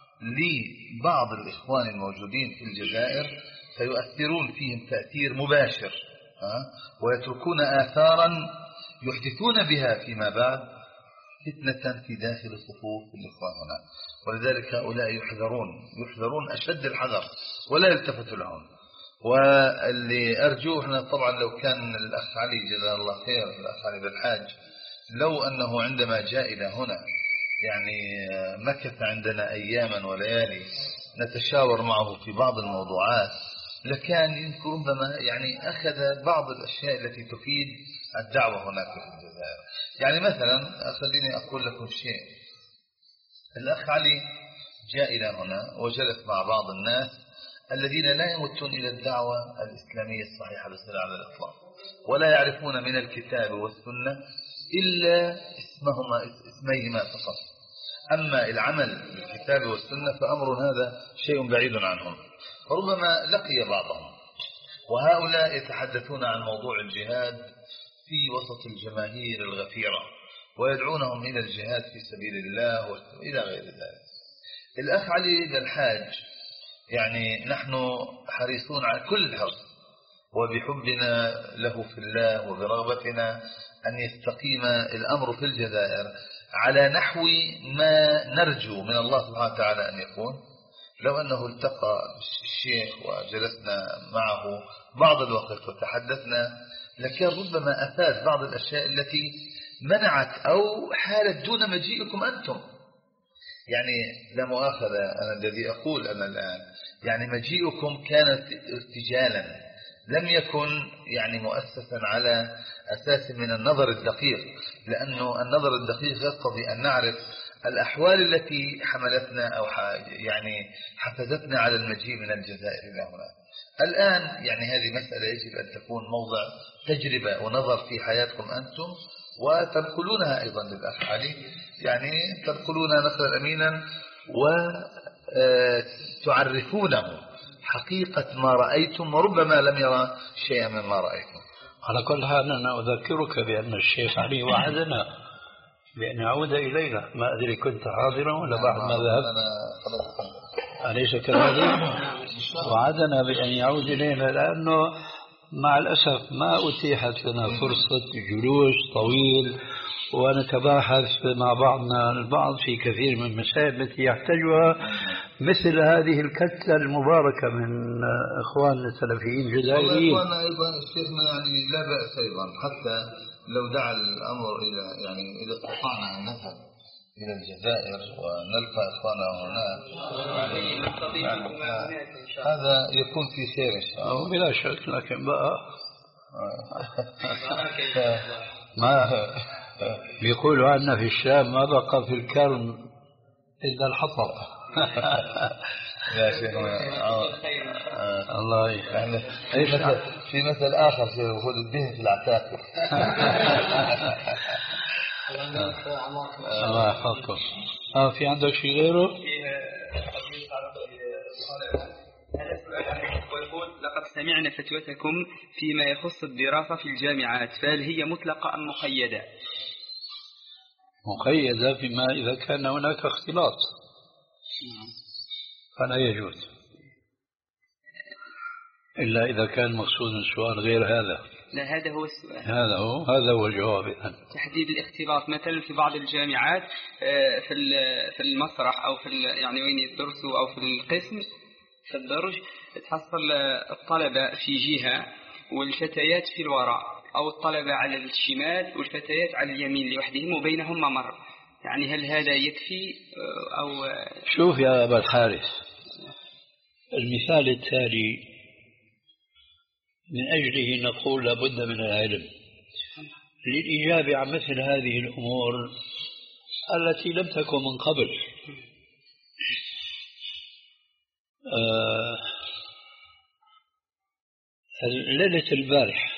لبعض الإخوان الموجودين في الجزائر فيؤثرون فيهم تأثير مباشر، ويتركون آثارا يحدثون بها فيما بعد فتنة في داخل صفوف الإخوان هنا. ولذلك هؤلاء يحذرون يحذرون أشد الحذر ولا يلتفت لهم. واللي أرجوه هنا طبعا لو كان الأخ علي جزاه الله خير، الأخ علي بالحاج، لو أنه عندما جاء إلى هنا يعني مكث عندنا أياما وليالي نتشاور معه في بعض الموضوعات، لكان يمكن ربما يعني أخذ بعض الأشياء التي تفيد الدعوة هناك في الجزائر. يعني مثلا خليني أقول لكم شيء. الأخ علي جاء إلى هنا وجلس مع بعض الناس الذين لا يمتون إلى الدعوة الإسلامية الصحيحة بالصلاة على الإطلاق، ولا يعرفون من الكتاب والسنة إلا اسمهما اسميهما فقط. أما العمل بالكتاب والسنة فأمر هذا شيء بعيد عنهم. فربما لقي بعضهم، وهؤلاء يتحدثون عن موضوع الجهاد في وسط الجماهير الغفيرة ويدعونهم إلى الجهاد في سبيل الله وإلى غير ذلك. الأخ علي بالحاج يعني نحن حريصون على كل الحرص وبحبنا له في الله وبرغبتنا أن يستقيم الأمر في الجزائر على نحو ما نرجو من الله سبحانه وتعالى أن يكون. لو أنه التقى الشيخ وجلسنا معه بعض الوقت وتحدثنا لكان ربما أفاد بعض الأشياء التي منعت أو حالت دون مجيئكم أنتم. يعني لا مؤاخذة أنا الذي أقول أنا الآن، يعني مجيئكم كانت ارتجالا لم يكن يعني مؤسسا على أساس من النظر الدقيق، لأنه النظر الدقيق يقتضي أن نعرف الأحوال التي حملتنا أو يعني حفزتنا على المجيء من الجزائر إلى هنا. الآن يعني هذه مسألة يجب أن تكون موضع تجربة ونظر في حياتكم أنتم، وتنقلونها أيضا للأخ علي، يعني تنقلونها نقلا أمينا وتعرفونه حقيقة ما رأيتم، وربما لم يرى شيئا مما رأيتم. على كل حال أنا أذكرك بأن الشيخ علي وعدنا بأن يعود إلينا. ما أدري كنت حاضرا ولا بعد ما ذهبت؟ أليس كذلك؟ وعدنا بأن يعود إلينا، لأنه مع الأسف ما أتيحت لنا فرصة جلوس طويل ونتباحث مع بعضنا البعض في كثير من المسائل التي يحتاجها مثل هذه الكتلة المباركة من إخواننا السلفيين الجزائريين. إخواننا أيضا شيخنا يعني لا بأس أيضا، حتى لو دعا الأمر إلى يعني إذا استطعنا أن نذهب إلى الجزائر ونلقى إخواننا هناك يعني يعني هذا يكون في خير إن شاء الله بلا شك. لكن بقى ما بيقولوا عنا في الشام ما بقى في الكرم إلا الحطب. يا شيخنا الله يخليك. في مثل في مثل آخر شيء يقول الدين في العتاقة. الله يحفظكم. اه في عندك شيء غيره؟ ويقول لقد سمعنا فتوتكم فيما يخص الدراسة في الجامعات، فهل هي مطلقة أم مقيدة؟ مقيدة فيما إذا كان هناك اختلاط فلا يجوز، إلا إذا كان مقصود السؤال غير هذا. لا هذا هو السؤال، هذا هو هذا هو الجواب. تحديد الاختلاط مثلا في بعض الجامعات في في المسرح أو في يعني وين يدرسوا أو في القسم في الدرج تحصل الطلبة في جهة والفتيات في الوراء، أو الطلبة على الشمال والفتيات على اليمين لوحدهم وبينهم ممر، يعني هل هذا يكفي أو؟ شوف يا أبا الحارث، المثال التالي من أجله نقول لابد من العلم للإجابة عن مثل هذه الأمور التي لم تكن من قبل. آه ليلة البارح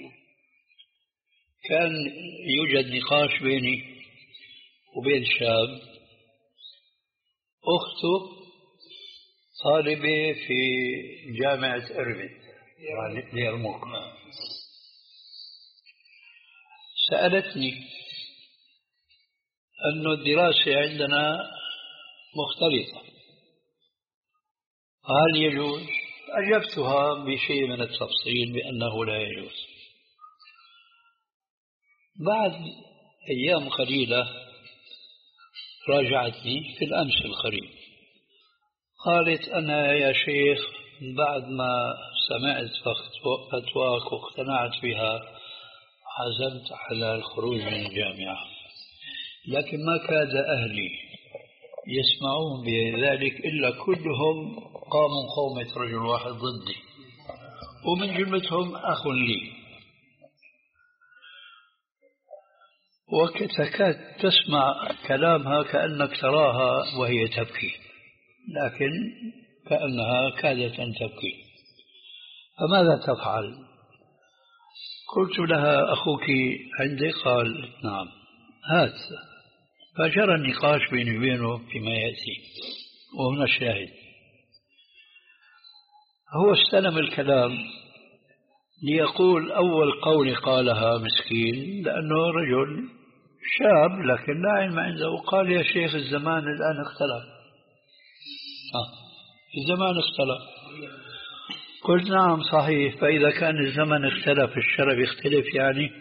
كان يوجد نقاش بيني وبين شاب، أخته طالبة في جامعة إربد ليرموك. سألتني أن الدراسة عندنا مختلطة، هل يجوز؟ أجبتها بشيء من التفصيل بأنه لا يجوز. بعد أيام قليلة راجعتني في الأمس القريب، قالت أنا يا شيخ بعد ما سمعت فتواك واقتنعت بها عزمت على الخروج من الجامعة، لكن ما كاد أهلي يسمعون بذلك إلا كلهم قاموا قومة رجل واحد ضدي، ومن جملتهم أخ لي، وكتكاد تسمع كلامها كأنك تراها وهي تبكي، لكن كأنها كادت أن تبكي. فماذا تفعل؟ قلت لها أخوك عندك؟ قال نعم. هات. فجرى النقاش بيني وبينه فيما يأتي، وهنا الشاهد. هو استلم الكلام ليقول أول قول قالها مسكين لأنه رجل شاب لكن لا علم عنده، قال يا شيخ الزمان الآن اختلف. آه. الزمان اختلف. قلت نعم صحيح، فإذا كان الزمن اختلف الشرع يختلف يعني.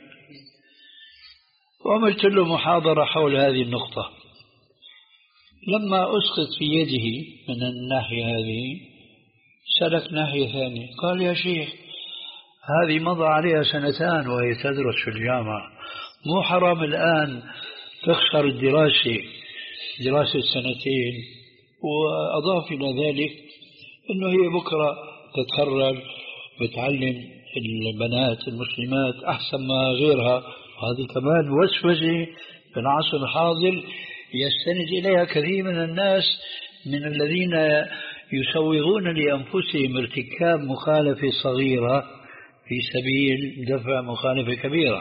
وعملت له محاضرة حول هذه النقطة. لما أسقط في يده من الناحية هذه سلك ناحية ثانية، قال يا شيخ هذه مضى عليها سنتان وهي تدرس في الجامعة، مو حرام الآن تخسر الدراسة دراسة سنتين؟ وأضاف إلى ذلك أنه هي بكرة تتخرج بتعلم البنات المسلمات أحسن ما غيرها، هذه كمان وسوسة في العصر الحاضر يستند إليها كثير من الناس من الذين يسوغون لأنفسهم ارتكاب مخالفة صغيرة في سبيل دفع مخالفة كبيرة.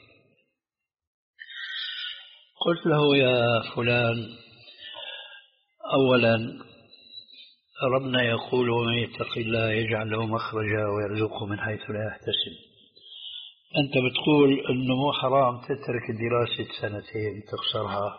قلت له يا فلان أولا ربنا يقول ومن يتق الله يجعل له مخرجا ويرزقه من حيث لا يحتسب. أنت بتقول أنه مو حرام تترك الدراسة سنتين تخسرها.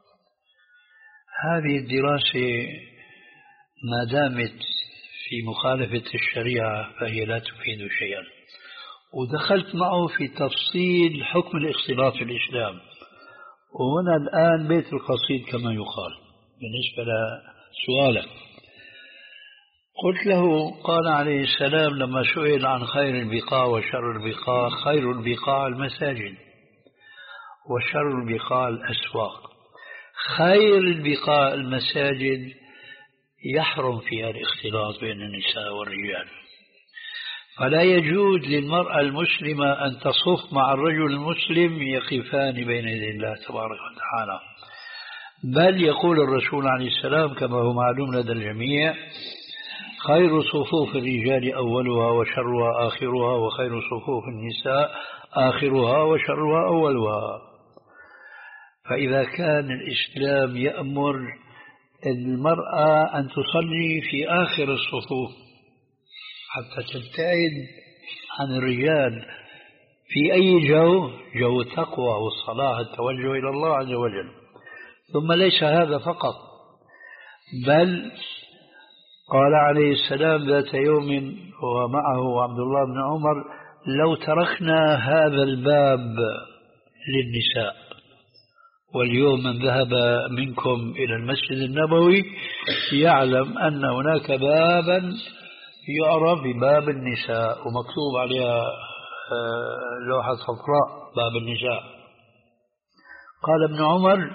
هذه الدراسة ما دامت في مخالفة الشريعة فهي لا تفيد شيئا. ودخلت معه في تفصيل حكم الاختلاط في الإسلام، وهنا الآن بيت القصيد كما يقال بالنسبة لسؤالك. قلت له قال عليه السلام لما سئل عن خير البقاع وشر البقاع: خير البقاع المساجد وشر البقاع الأسواق. خير البقاع المساجد يحرم فيها الاختلاط بين النساء والرجال، فلا يجوز للمرأة المسلمة أن تصف مع الرجل المسلم يقفان بين يدي الله تبارك وتعالى. بل يقول الرسول عليه السلام كما هو معلوم لدى الجميع: خير صفوف الرجال أولها وشرها آخرها، وخير صفوف النساء آخرها وشرها أولها. فإذا كان الإسلام يأمر المرأة أن تصلي في آخر الصفوف حتى تبتعد عن الرجال في أي جو، جو التقوى والصلاة التوجه إلى الله عز وجل. ثم ليس هذا فقط، بل قال عليه السلام ذات يوم ومعه عبد الله بن عمر: لو تركنا هذا الباب للنساء، واليوم من ذهب منكم إلى المسجد النبوي يعلم أن هناك بابا يعرف بباب النساء ومكتوب عليها لوحة صفراء باب النساء. قال ابن عمر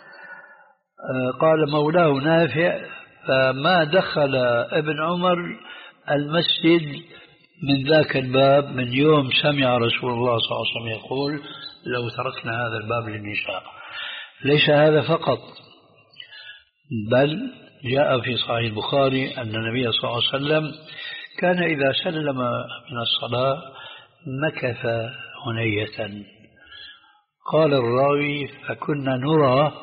قال مولاه نافع: فما دخل ابن عمر المسجد من ذاك الباب من يوم سمع رسول الله صلى الله عليه وسلم يقول: لو تركنا هذا الباب للنساء. ليس هذا فقط، بل جاء في صحيح البخاري أن النبي صلى الله عليه وسلم كان إذا سلم من الصلاة مكث هنية. قال الراوي: فكنا نرى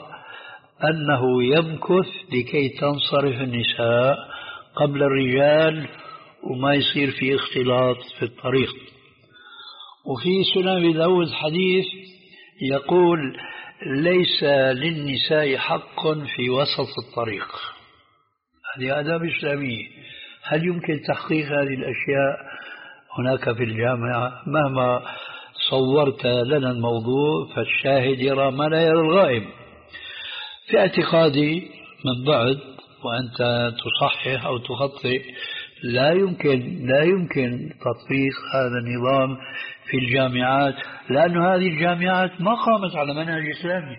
أنه يمكث لكي تنصرف النساء قبل الرجال وما يصير في اختلاط في الطريق. وفي سنن أبي داود حديث يقول ليس للنساء حق في وسط الطريق. هذه آداب إسلامية. هل يمكن تحقيق هذه الأشياء هناك في الجامعة؟ مهما صورت لنا الموضوع فالشاهد يرى ما لا يرى الغائب. في اعتقادي من بعد، وأنت تصحح أو تخطئ، لا يمكن لا يمكن تطبيق هذا النظام في الجامعات، لأن هذه الجامعات ما قامت على منهج إسلامي.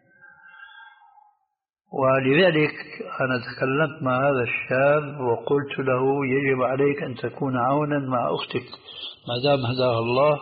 ولذلك أنا تكلمت مع هذا الشاب وقلت له يجب عليك أن تكون عونا مع أختك ما دام هداها الله.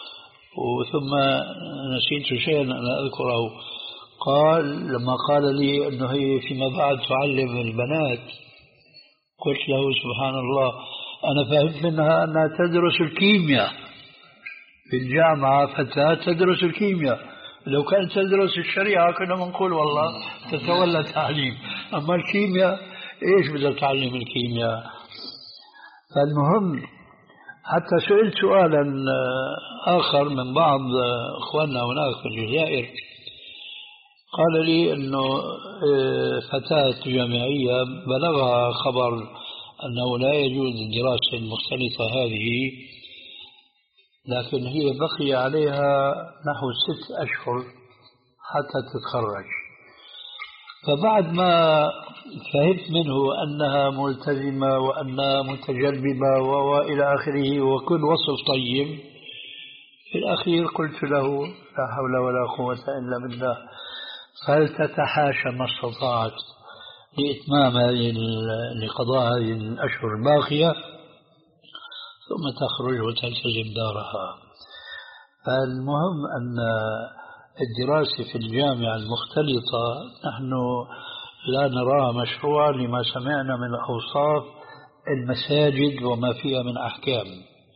وثم نسيت شيئا أنا أذكره، قال لما قال لي أنه هي فيما بعد تعلم البنات، قلت له سبحان الله أنا فهمت منها أنها تدرس الكيمياء في الجامعة، فتاة تدرس الكيمياء. لو كانت تدرس الشريعة كنا بنقول والله تتولى تعليم، أما الكيمياء إيش بدها تعلم الكيمياء؟ فالمهم حتى سئلت سؤالا آخر من بعض أخواننا هناك في الجزائر، قال لي أنه فتاة جامعية بلغها خبر أنه لا يجوز الدراسة المختلطة هذه، لكن هي بقي عليها نحو ست أشهر حتى تتخرج. فبعد ما فهمت منه أنها ملتزمة وأنها متجربة وإلى آخره وكل وصف طيب، في الأخير قلت له لا حول ولا قوة إلا بالله، فلتتحاشى ما استطاعت لإتمام هذه لقضاء هذه الأشهر الباقية ثم تخرج وتلتزم دارها. فالمهم أن الدراسة في الجامعة المختلطة نحن لا نراها مشروعا لما سمعنا من أوصاف المساجد وما فيها من أحكام،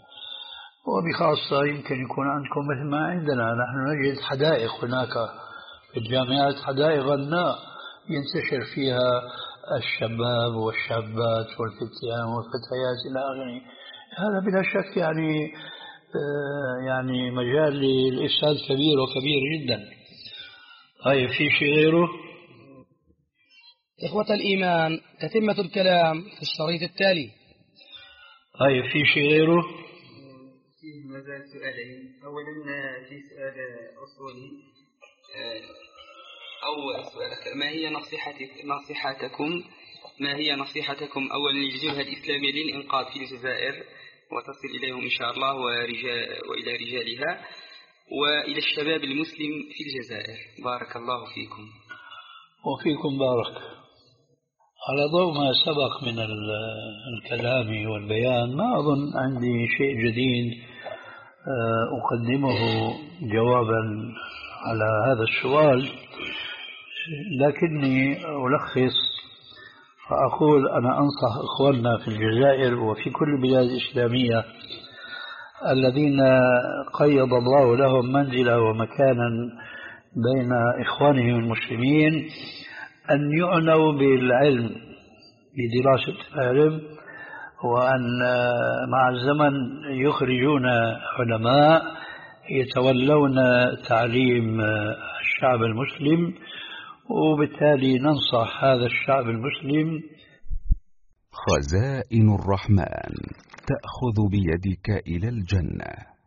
وبخاصة يمكن يكون عندكم مثل ما عندنا. نحن نجد حدائق هناك في الجامعات، حدائق غناء ينتشر فيها الشباب والشابات والفتيان والفتيات إلى آخره. هذا بلا شك يعني آه يعني مجال للإفساد كبير وكبير جدا. طيب في شيء غيره؟ إخوة الإيمان، تتمة الكلام في الشريط التالي. طيب في شيء غيره؟ فيه ما زال سؤالين. أولا في سؤال أصولي، أول سؤال ما هي نصيحتك نصيحتكم ما هي نصيحتكم أولا للجهة الإسلامية للإنقاذ في الجزائر وتصل إليهم إن شاء الله ورجال وإلى رجالها، وإلى الشباب المسلم في الجزائر؟ بارك الله فيكم. وفيكم بارك. على ضوء ما سبق من الكلام والبيان ما أظن عندي شيء جديد أقدمه جوابا على هذا السؤال، لكني ألخص فأقول أنا أنصح إخواننا في الجزائر وفي كل البلاد الإسلامية الذين قيض الله لهم منزلة ومكانا بين إخوانهم المسلمين أن يعنوا بالعلم، بدراسة العلم، وأن مع الزمن يخرجون علماء يتولون تعليم الشعب المسلم، وبالتالي ننصح هذا الشعب المسلم. خزائن الرحمن تأخذ بيدك إلى الجنة.